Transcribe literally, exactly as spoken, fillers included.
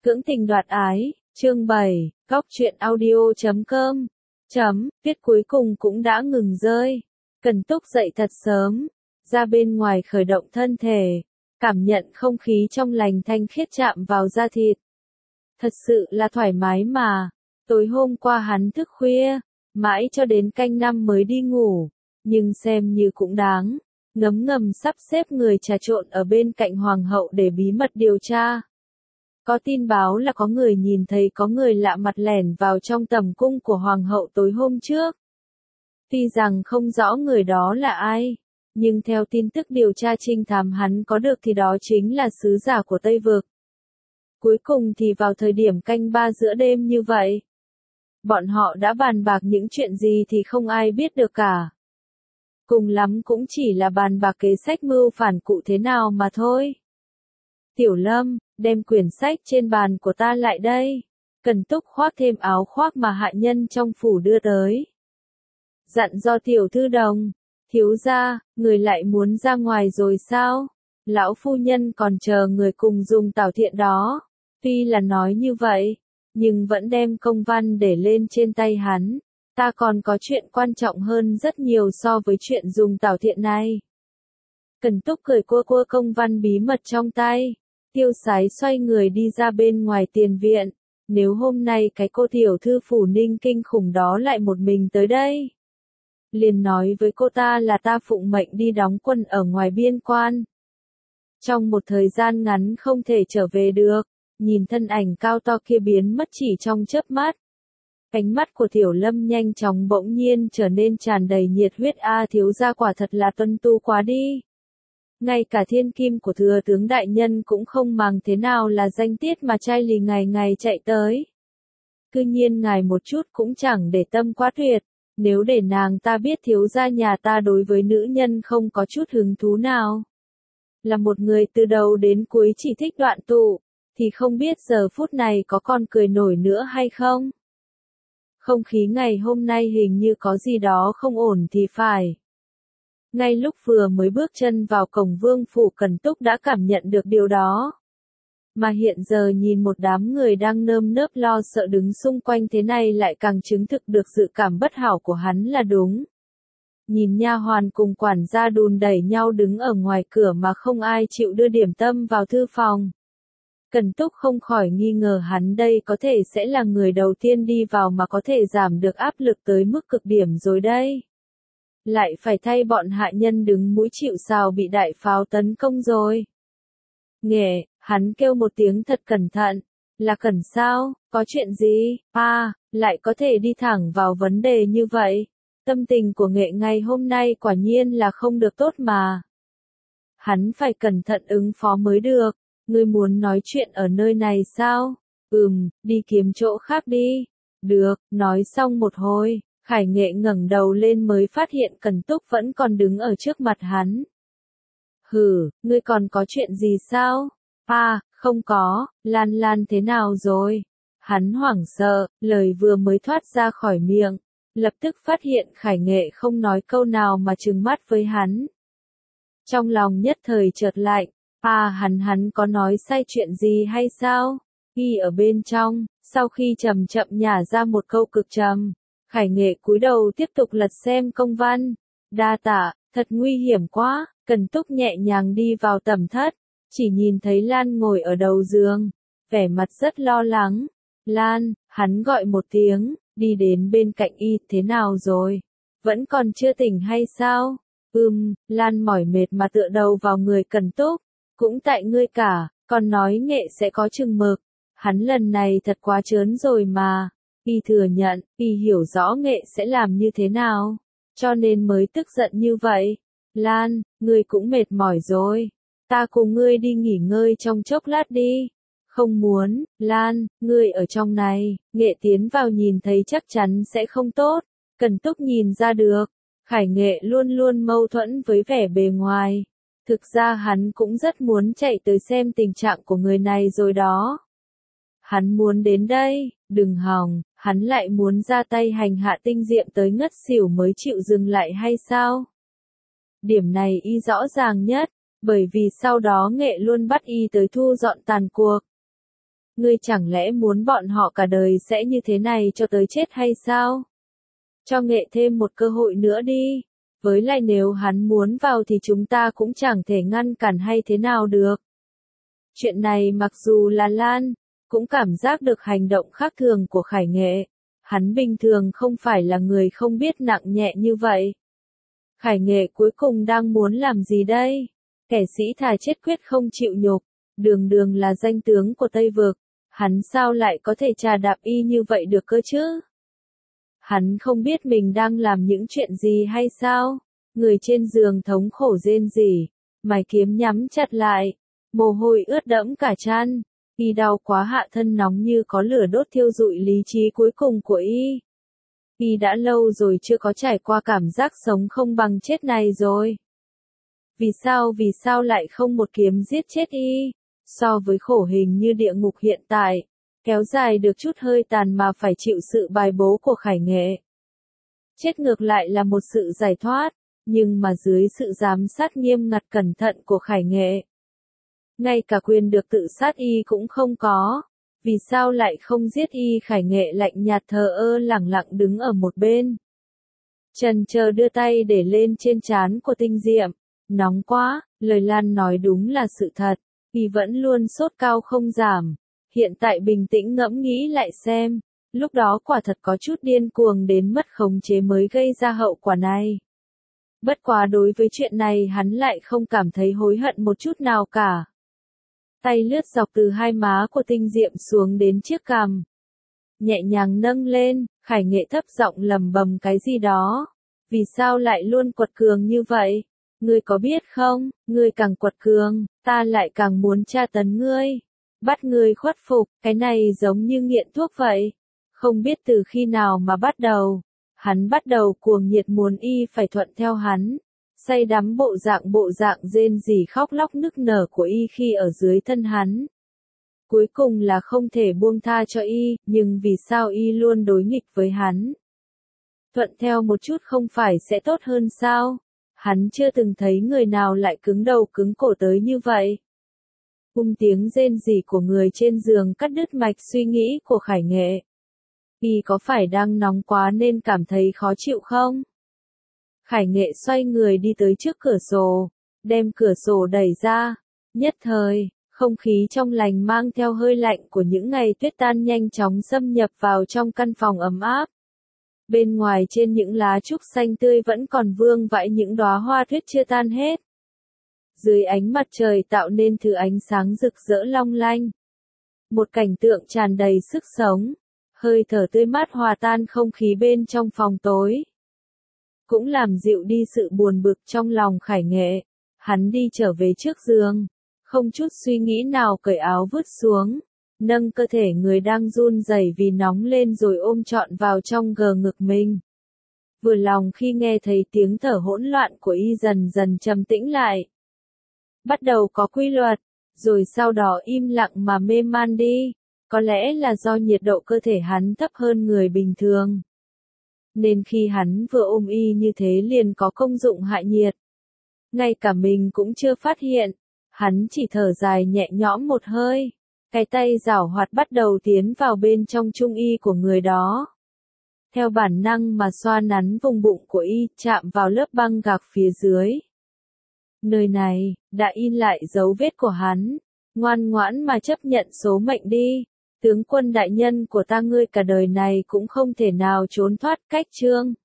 Cưỡng tình đoạt ái, chương bảy, góc truyện audio chấm com, chấm, viết cuối cùng cũng đã ngừng rơi. Cần Túc dậy thật sớm, ra bên ngoài khởi động thân thể, cảm nhận không khí trong lành thanh khiết chạm vào da thịt. Thật sự là thoải mái mà, tối hôm qua hắn thức khuya, mãi cho đến canh năm mới đi ngủ, nhưng xem như cũng đáng, ngấm ngầm sắp xếp người trà trộn ở bên cạnh hoàng hậu để bí mật điều tra. Có tin báo là có người nhìn thấy có người lạ mặt lẻn vào trong tầm cung của hoàng hậu tối hôm trước. Tuy rằng không rõ người đó là ai, nhưng theo tin tức điều tra trinh thám hắn có được thì đó chính là sứ giả của Tây Vực. Cuối cùng thì vào thời điểm canh ba giữa đêm như vậy, bọn họ đã bàn bạc những chuyện gì thì không ai biết được cả. Cùng lắm cũng chỉ là bàn bạc kế sách mưu phản cụ thế nào mà thôi. Tiểu Lâm, đem quyển sách trên bàn của ta lại đây. Cần Túc khoác thêm áo khoác mà hạ nhân trong phủ đưa tới. Dặn do tiểu thư đồng, thiếu gia, người lại muốn ra ngoài rồi sao? Lão phu nhân còn chờ người cùng dùng tảo thiện đó. Tuy là nói như vậy, nhưng vẫn đem công văn để lên trên tay hắn. Ta còn có chuyện quan trọng hơn rất nhiều so với chuyện dùng tảo thiện này. Cần Túc cười cua cua công văn bí mật trong tay. Tiêu Sái xoay người đi ra bên ngoài tiền viện. Nếu hôm nay cái cô tiểu thư phủ Ninh kinh khủng đó lại một mình tới đây, liền nói với cô ta là ta phụng mệnh đi đóng quân ở ngoài biên quan. Trong một thời gian ngắn không thể trở về được, nhìn thân ảnh cao to kia biến mất chỉ trong chớp mắt. Ánh mắt của Tiểu Lâm nhanh chóng bỗng nhiên trở nên tràn đầy nhiệt huyết. A thiếu gia quả thật là tuân tu quá đi. Ngay cả thiên kim của thừa tướng đại nhân cũng không màng thế nào là danh tiết mà trai lì ngày ngày chạy tới. Cư nhiên ngài một chút cũng chẳng để tâm quá tuyệt. Nếu để nàng ta biết thiếu gia nhà ta đối với nữ nhân không có chút hứng thú nào, là một người từ đầu đến cuối chỉ thích đoạn tụ, thì không biết giờ phút này có còn cười nổi nữa hay không. Không khí ngày hôm nay hình như có gì đó không ổn thì phải. Ngay lúc vừa mới bước chân vào cổng vương phủ, Cần Túc đã cảm nhận được điều đó. Mà hiện giờ nhìn một đám người đang nơm nớp lo sợ đứng xung quanh thế này lại càng chứng thực được dự cảm bất hảo của hắn là đúng. Nhìn nha hoàn cùng quản gia đùn đẩy nhau đứng ở ngoài cửa mà không ai chịu đưa điểm tâm vào thư phòng. Cần Túc không khỏi nghi ngờ hắn đây có thể sẽ là người đầu tiên đi vào mà có thể giảm được áp lực tới mức cực điểm rồi đây. Lại phải thay bọn hạ nhân đứng mũi chịu sào bị đại pháo tấn công rồi. Nghệ, hắn kêu một tiếng thật cẩn thận. Là Cẩn sao, có chuyện gì? À, lại có thể đi thẳng vào vấn đề như vậy. Tâm tình của Nghệ ngày hôm nay quả nhiên là không được tốt mà. Hắn phải cẩn thận ứng phó mới được. Ngươi muốn nói chuyện ở nơi này sao? Ừm, đi kiếm chỗ khác đi. Được, nói xong một hồi, Khải Nghệ ngẩng đầu lên mới phát hiện Cần Túc vẫn còn đứng ở trước mặt hắn. Hừ, ngươi còn có chuyện gì sao? À, không có, Lan Lan thế nào rồi? Hắn hoảng sợ, lời vừa mới thoát ra khỏi miệng, lập tức phát hiện Khải Nghệ không nói câu nào mà trừng mắt với hắn. Trong lòng nhất thời chợt lạnh, à hắn hắn có nói sai chuyện gì hay sao? Ghi ở bên trong, sau khi chậm chậm nhả ra một câu cực trầm, Khải Nghệ cúi đầu tiếp tục lật xem công văn. Đa tạ, thật nguy hiểm quá. Cần Túc nhẹ nhàng đi vào tẩm thất, chỉ nhìn thấy Lan ngồi ở đầu giường, vẻ mặt rất lo lắng. Lan, hắn gọi một tiếng, đi đến bên cạnh y, thế nào rồi? Vẫn còn chưa tỉnh hay sao? Ừm, Lan mỏi mệt mà tựa đầu vào người Cần Túc, cũng tại ngươi cả, còn nói Nghệ sẽ có chừng mực. Hắn lần này thật quá trớn rồi mà. Y thừa nhận, y hiểu rõ Nghệ sẽ làm như thế nào, cho nên mới tức giận như vậy. Lan, ngươi cũng mệt mỏi rồi. Ta cùng ngươi đi nghỉ ngơi trong chốc lát đi. Không muốn, Lan, ngươi ở trong này. Nghệ tiến vào nhìn thấy chắc chắn sẽ không tốt. Cần Túc nhìn ra được. Khải Nghệ luôn luôn mâu thuẫn với vẻ bề ngoài. Thực ra hắn cũng rất muốn chạy tới xem tình trạng của người này rồi đó. Hắn muốn đến đây, đừng hòng, hắn lại muốn ra tay hành hạ Tinh Diệm tới ngất xỉu mới chịu dừng lại hay sao? Điểm này y rõ ràng nhất, bởi vì sau đó Nghệ luôn bắt y tới thu dọn tàn cuộc. Ngươi chẳng lẽ muốn bọn họ cả đời sẽ như thế này cho tới chết hay sao? Cho nghệ thêm một cơ hội nữa đi. Với lại nếu hắn muốn vào thì chúng ta cũng chẳng thể ngăn cản hay thế nào được. Chuyện này mặc dù là Lan, cũng cảm giác được hành động khác thường của Khải Nghệ. Hắn bình thường không phải là người không biết nặng nhẹ như vậy. Khải Nghệ cuối cùng đang muốn làm gì đây? Kẻ sĩ thà chết quyết không chịu nhục, đường đường là danh tướng của Tây Vực, hắn sao lại có thể trà đạp y như vậy được cơ chứ? Hắn không biết mình đang làm những chuyện gì hay sao? Người trên giường thống khổ rên rỉ, mày kiếm nhắm chặt lại, mồ hôi ướt đẫm cả trán, y đau quá hạ thân nóng như có lửa đốt thiêu rụi lý trí cuối cùng của y. Y đã lâu rồi chưa có trải qua cảm giác sống không bằng chết này rồi. Vì sao vì sao lại không một kiếm giết chết y? So với khổ hình như địa ngục hiện tại, kéo dài được chút hơi tàn mà phải chịu sự bài bố của Khải Nghệ. Chết ngược lại là một sự giải thoát, nhưng mà dưới sự giám sát nghiêm ngặt cẩn thận của Khải Nghệ. Ngay cả quyền được tự sát y cũng không có. Vì sao lại không giết y? Khải Nghệ lạnh nhạt thờ ơ lẳng lặng đứng ở một bên. Chần chờ đưa tay để lên trên trán của Tinh Diệm. Nóng quá, lời Lan nói đúng là sự thật. Y vẫn luôn sốt cao không giảm. Hiện tại bình tĩnh ngẫm nghĩ lại xem. Lúc đó quả thật có chút điên cuồng đến mất khống chế mới gây ra hậu quả này. Bất quá đối với chuyện này hắn lại không cảm thấy hối hận một chút nào cả. Tay lướt dọc từ hai má của Tinh Diệm xuống đến chiếc cằm. Nhẹ nhàng nâng lên, Khải Nghệ thấp giọng lầm bầm cái gì đó. Vì sao lại luôn quật cường như vậy? Ngươi có biết không, ngươi càng quật cường, ta lại càng muốn tra tấn ngươi. Bắt ngươi khuất phục, cái này giống như nghiện thuốc vậy. Không biết từ khi nào mà bắt đầu. Hắn bắt đầu cuồng nhiệt muốn y phải thuận theo hắn. Say đắm bộ dạng bộ dạng rên rỉ khóc lóc nức nở của y khi ở dưới thân hắn. Cuối cùng là không thể buông tha cho y, nhưng vì sao y luôn đối nghịch với hắn? Thuận theo một chút không phải sẽ tốt hơn sao? Hắn chưa từng thấy người nào lại cứng đầu cứng cổ tới như vậy. Cùng tiếng rên rỉ của người trên giường cắt đứt mạch suy nghĩ của Khải Nghệ. Y có phải đang nóng quá nên cảm thấy khó chịu không? Khải Nghệ xoay người đi tới trước cửa sổ, đem cửa sổ đẩy ra. Nhất thời, không khí trong lành mang theo hơi lạnh của những ngày tuyết tan nhanh chóng xâm nhập vào trong căn phòng ấm áp. Bên ngoài trên những lá trúc xanh tươi vẫn còn vương vãi những đóa hoa tuyết chưa tan hết. Dưới ánh mặt trời tạo nên thứ ánh sáng rực rỡ long lanh. Một cảnh tượng tràn đầy sức sống, hơi thở tươi mát hòa tan không khí bên trong phòng tối. Cũng làm dịu đi sự buồn bực trong lòng Khải Nghệ. Hắn đi trở về trước giường, không chút suy nghĩ nào cởi áo vứt xuống, nâng cơ thể người đang run rẩy vì nóng lên rồi ôm trọn vào trong gờ ngực mình. Vừa lòng khi nghe thấy tiếng thở hỗn loạn của y dần dần trầm tĩnh lại. Bắt đầu có quy luật, rồi sau đó im lặng mà mê man đi. Có lẽ là do nhiệt độ cơ thể hắn thấp hơn người bình thường. Nên khi hắn vừa ôm y như thế liền có công dụng hạ nhiệt. Ngay cả mình cũng chưa phát hiện. Hắn chỉ thở dài nhẹ nhõm một hơi. Cái tay giảo hoạt bắt đầu tiến vào bên trong trung y của người đó. Theo bản năng mà xoa nắn vùng bụng của y, chạm vào lớp băng gạc phía dưới. Nơi này, đã in lại dấu vết của hắn. Ngoan ngoãn mà chấp nhận số mệnh đi. Tướng quân đại nhân của ta, ngươi cả đời này cũng không thể nào trốn thoát cách chương.